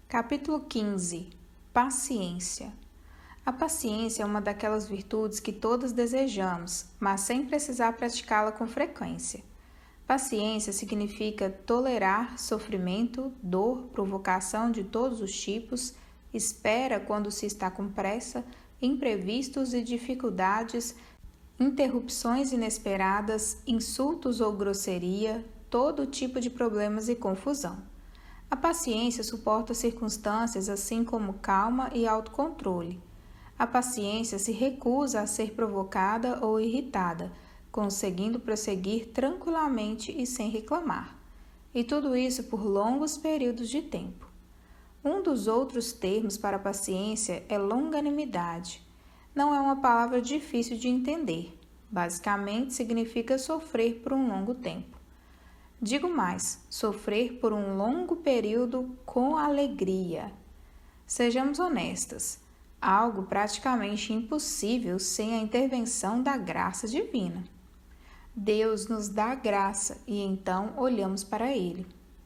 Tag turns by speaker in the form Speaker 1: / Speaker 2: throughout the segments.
Speaker 1: Capítulo 15. Paciência. A paciência é uma daquelas virtudes que todos desejamos, mas sem precisar praticá-la com frequência. Paciência significa tolerar sofrimento, dor, provocação de todos os tipos, espera quando se está com pressa, imprevistos e dificuldades, interrupções inesperadas, insultos ou grosseria, todo tipo de problemas e confusão. A paciência suporta circunstâncias assim como calma e autocontrole. A paciência se recusa a ser provocada ou irritada, conseguindo prosseguir tranquilamente e sem reclamar. E tudo isso por longos períodos de tempo. Um dos outros termos para paciência é longanimidade. Não é uma palavra difícil de entender. Basicamente, significa sofrer por um longo tempo. Digo mais, sofrer por um longo período com alegria. Sejamos honestas, algo praticamente impossível sem a intervenção da graça divina. Deus nos dá graça e então olhamos para Ele.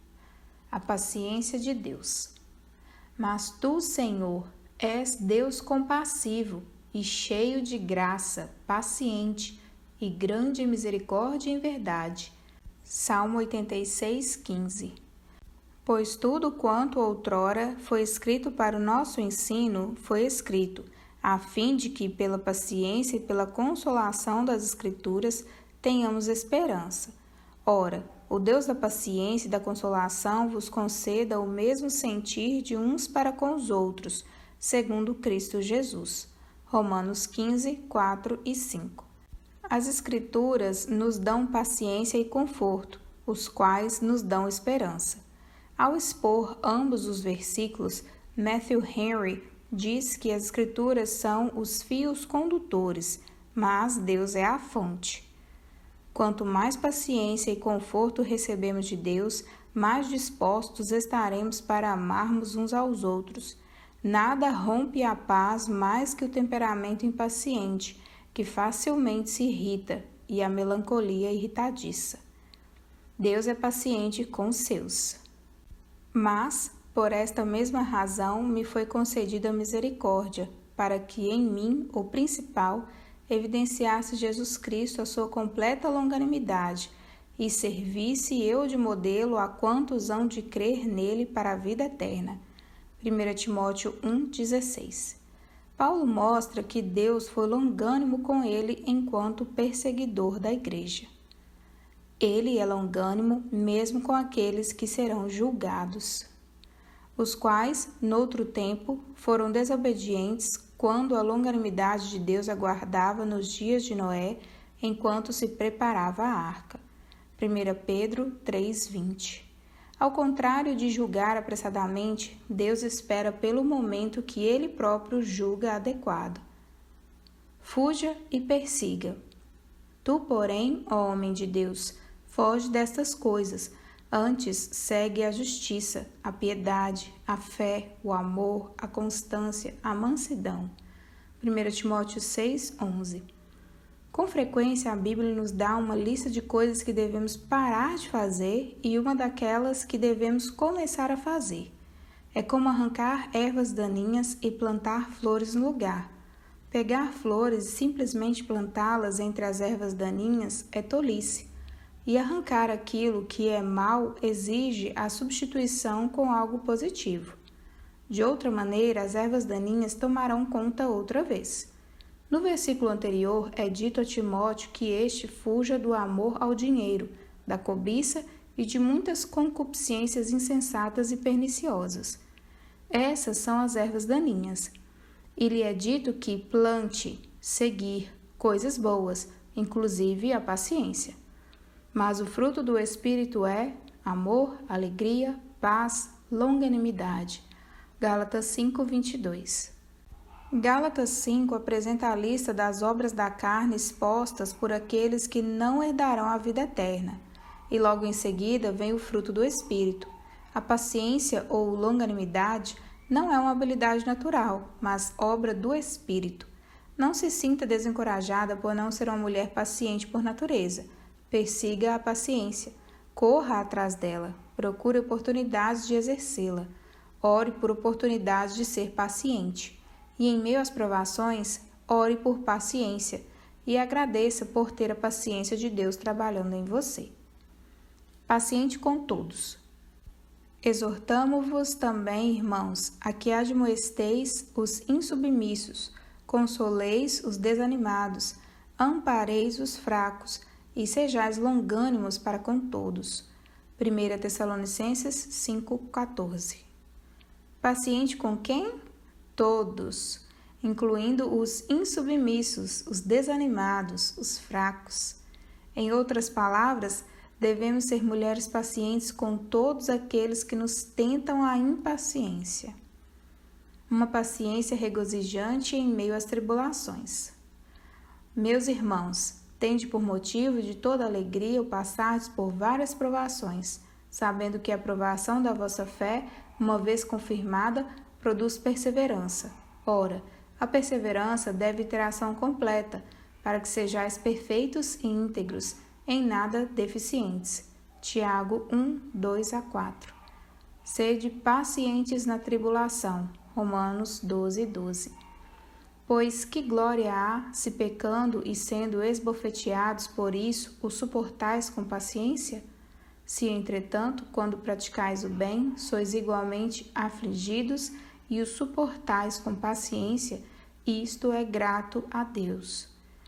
Speaker 1: A paciência de Deus. Mas tu, Senhor, és Deus compassivo e cheio de graça, paciente e grande misericórdia em verdade. Salmo 86, 15. Pois tudo quanto outrora foi escrito para o nosso ensino foi escrito, a fim de que, pela paciência e pela consolação das Escrituras, tenhamos esperança. Ora, o Deus da paciência e da consolação vos conceda o mesmo sentir de uns para com os outros, segundo Cristo Jesus. Romanos 15, 4 e 5. As Escrituras nos dão paciência e conforto, os quais nos dão esperança. Ao expor ambos os versículos, Matthew Henry diz que as Escrituras são os fios condutores, mas Deus é a fonte. Quanto mais paciência e conforto recebemos de Deus, mais dispostos estaremos para amarmos uns aos outros. Nada rompe a paz mais que o temperamento impaciente, que facilmente se irrita, e a melancolia irritadiça. Deus é paciente com os seus. Mas, por esta mesma razão, me foi concedida misericórdia, para que em mim, o principal, evidenciasse Jesus Cristo a sua completa longanimidade, e servisse eu de modelo a quantos hão de crer nele para a vida eterna. 1 Timóteo 1,16. Paulo mostra que Deus foi longânimo com ele enquanto perseguidor da igreja. Ele é longânimo mesmo com aqueles que serão julgados, os quais, noutro tempo, foram desobedientes quando a longanimidade de Deus aguardava nos dias de Noé, enquanto se preparava a arca. 1 Pedro 3,20. Ao contrário de julgar apressadamente, Deus espera pelo momento que Ele próprio julga adequado. Fuja e persiga. Tu, porém, ó homem de Deus, foge destas coisas. Antes, segue a justiça, a piedade, a fé, o amor, a constância, a mansidão. 1 Timóteo 6:11. Com frequência, a Bíblia nos dá uma lista de coisas que devemos parar de fazer e uma daquelas que devemos começar a fazer. É como arrancar ervas daninhas e plantar flores no lugar. Pegar flores e simplesmente plantá-las entre as ervas daninhas é tolice. E arrancar aquilo que é mal exige a substituição com algo positivo. De outra maneira, as ervas daninhas tomarão conta outra vez. No versículo anterior, é dito a Timóteo que este fuja do amor ao dinheiro, da cobiça e de muitas concupiscências insensatas e perniciosas. Essas são as ervas daninhas. E lhe é dito que plante, seguir, coisas boas, inclusive a paciência. Mas o fruto do Espírito é amor, alegria, paz, longanimidade. Gálatas 5:22. Gálatas 5 apresenta a lista das obras da carne expostas por aqueles que não herdarão a vida eterna. E logo em seguida vem o fruto do Espírito. A paciência ou longanimidade não é uma habilidade natural, mas obra do Espírito. Não se sinta desencorajada por não ser uma mulher paciente por natureza. Persiga a paciência. Corra atrás dela. Procure oportunidades de exercê-la. ore por oportunidades de ser paciente. E em meio às provações, ore por paciência e agradeça por ter a paciência de Deus trabalhando em você. Paciente com todos. Exortamo-vos também, irmãos, a que admoesteis os insubmissos, consoleis os desanimados, ampareis os fracos e sejais longânimos para com todos. 1 Tessalonicenses 5,14. Paciente com quem? Todos, incluindo os insubmissos, os desanimados, os fracos. Em outras palavras, devemos ser mulheres pacientes com todos aqueles que nos tentam a impaciência. Uma paciência regozijante em meio às tribulações. Meus irmãos, tende por motivo de toda alegria o passardes por várias provações, sabendo que a provação da vossa fé, uma vez confirmada, produz perseverança. Ora, a perseverança deve ter ação completa, para que sejais perfeitos e íntegros, em nada deficientes. Tiago 1, 2-4. Sede pacientes na tribulação. Romanos 12, 12. Pois que glória há, se pecando e sendo esbofeteados por isso, o suportais com paciência? Se, entretanto, quando praticais o bem, sois igualmente afligidos e o suportais com paciência, isto é grato a Deus.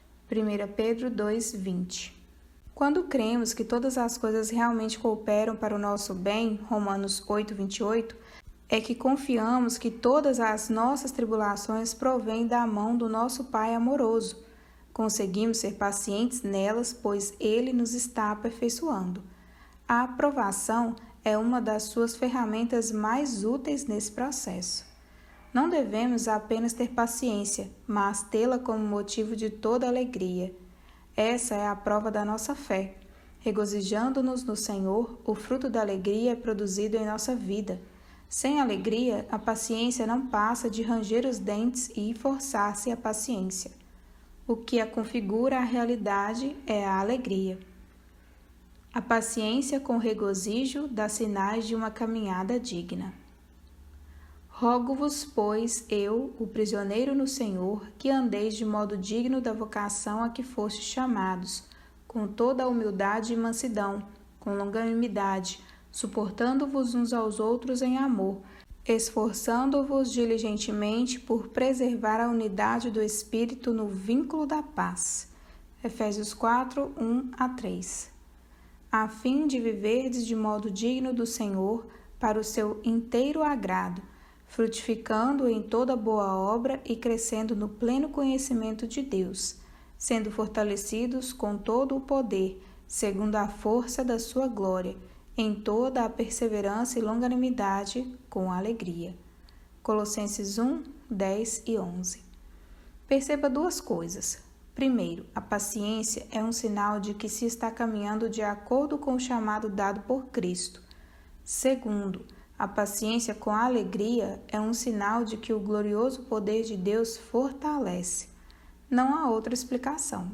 Speaker 1: 1 Pedro 2, 20. Quando cremos que todas as coisas realmente cooperam para o nosso bem, Romanos 8, 28, é que confiamos que todas as nossas tribulações provêm da mão do nosso Pai amoroso. Conseguimos ser pacientes nelas, pois Ele nos está aperfeiçoando. A aprovação é uma das suas ferramentas mais úteis nesse processo. Não devemos apenas ter paciência, mas tê-la como motivo de toda alegria. Essa é a prova da nossa fé. Regozijando-nos no Senhor, o fruto da alegria é produzido em nossa vida. Sem alegria, a paciência não passa de ranger os dentes e forçar-se a paciência. O que a configura a realidade é a alegria. A paciência com regozijo dá sinais de uma caminhada digna. Rogo-vos, pois, eu, o prisioneiro no Senhor, que andeis de modo digno da vocação a que fostes chamados, com toda a humildade e mansidão, com longanimidade, suportando-vos uns aos outros em amor, esforçando-vos diligentemente por preservar a unidade do Espírito no vínculo da paz. Efésios 4, 1-3. A fim de viverdes de modo digno do Senhor, para o seu inteiro agrado, frutificando em toda boa obra e crescendo no pleno conhecimento de Deus, sendo fortalecidos com todo o poder, segundo a força da sua glória, em toda a perseverança e longanimidade, com alegria. Colossenses 1, 10 e 11. Perceba duas coisas. Primeiro, a paciência é um sinal de que se está caminhando de acordo com o chamado dado por Cristo. Segundo, a paciência com a alegria é um sinal de que o glorioso poder de Deus fortalece. Não há outra explicação.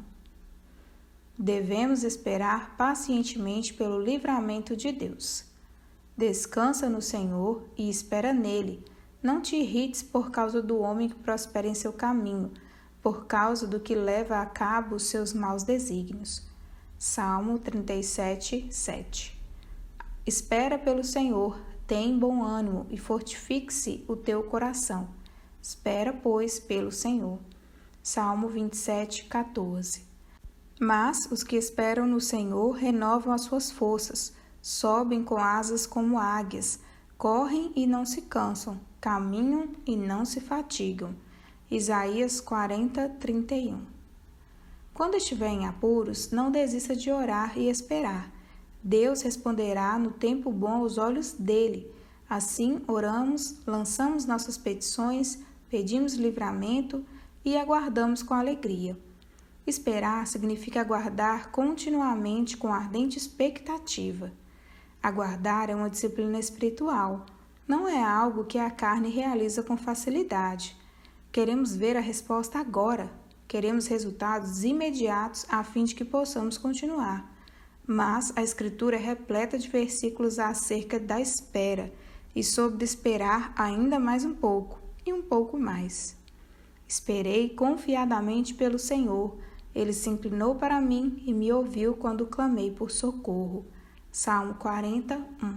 Speaker 1: Devemos esperar pacientemente pelo livramento de Deus. Descansa no Senhor e espera nele. Não te irrites por causa do homem que prospera em seu caminho, por causa do que leva a cabo os seus maus desígnios. Salmo 37, 7. Espera pelo Senhor, tem bom ânimo e fortifique-se o teu coração. Espera, pois, pelo Senhor. Salmo 27, 14. Mas os que esperam no Senhor renovam as suas forças, sobem com asas como águias, correm e não se cansam, caminham e não se fatigam. Isaías 40, 31. Quando estiver em apuros, não desista de orar e esperar. Deus responderá no tempo bom aos olhos dele. Assim, oramos, lançamos nossas petições, pedimos livramento e aguardamos com alegria. Esperar significa aguardar continuamente com ardente expectativa. Aguardar é uma disciplina espiritual, não é algo que a carne realiza com facilidade. Queremos ver a resposta agora, queremos resultados imediatos a fim de que possamos continuar. Mas a Escritura é repleta de versículos acerca da espera, e soube de esperar ainda mais um pouco, e um pouco mais. Esperei confiadamente pelo Senhor. Ele se inclinou para mim e me ouviu quando clamei por socorro. Salmo 41.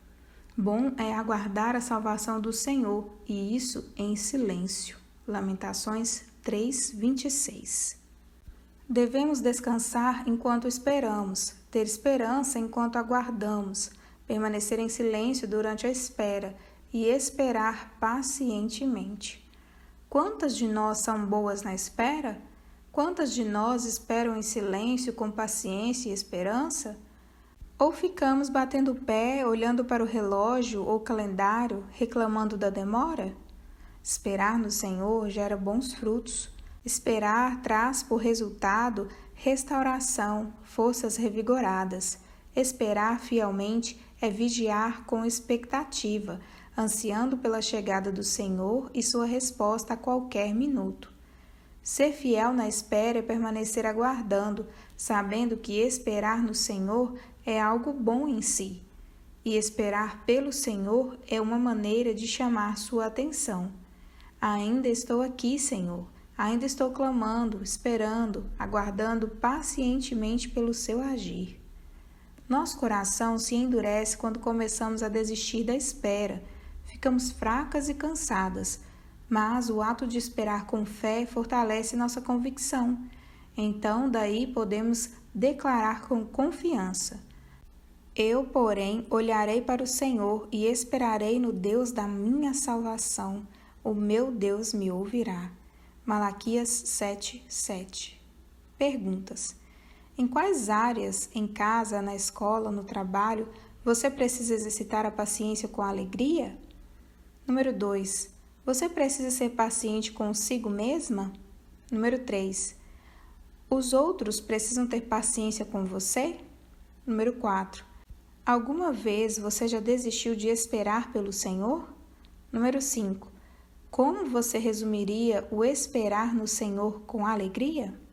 Speaker 1: Bom é aguardar a salvação do Senhor, e isso em silêncio. Lamentações 3:26. Devemos descansar enquanto esperamos, ter esperança enquanto aguardamos, permanecer em silêncio durante a espera e esperar pacientemente. Quantas de nós são boas na espera? Quantas de nós esperam em silêncio, com paciência e esperança? Ou ficamos batendo o pé, olhando para o relógio ou calendário, reclamando da demora? Esperar no Senhor gera bons frutos. Esperar traz por resultado restauração, forças revigoradas. Esperar fielmente é vigiar com expectativa, ansiando pela chegada do Senhor e sua resposta a qualquer minuto. Ser fiel na espera é permanecer aguardando, sabendo que esperar no Senhor é algo bom em si. E esperar pelo Senhor é uma maneira de chamar sua atenção. Ainda estou aqui, Senhor. Ainda estou clamando, esperando, aguardando pacientemente pelo seu agir. Nosso coração se endurece quando começamos a desistir da espera. Ficamos fracas e cansadas, mas o ato de esperar com fé fortalece nossa convicção. Então, daí podemos declarar com confiança: eu, porém, olharei para o Senhor e esperarei no Deus da minha salvação. O meu Deus me ouvirá. Malaquias 7:7. Perguntas: em quais áreas, em casa, na escola, no trabalho, você precisa exercitar a paciência com alegria? Número 2. Você precisa ser paciente consigo mesma? Número 3. Os outros precisam ter paciência com você? Número 4. Alguma vez você já desistiu de esperar pelo Senhor? Número 5. Como você resumiria o esperar no Senhor com alegria?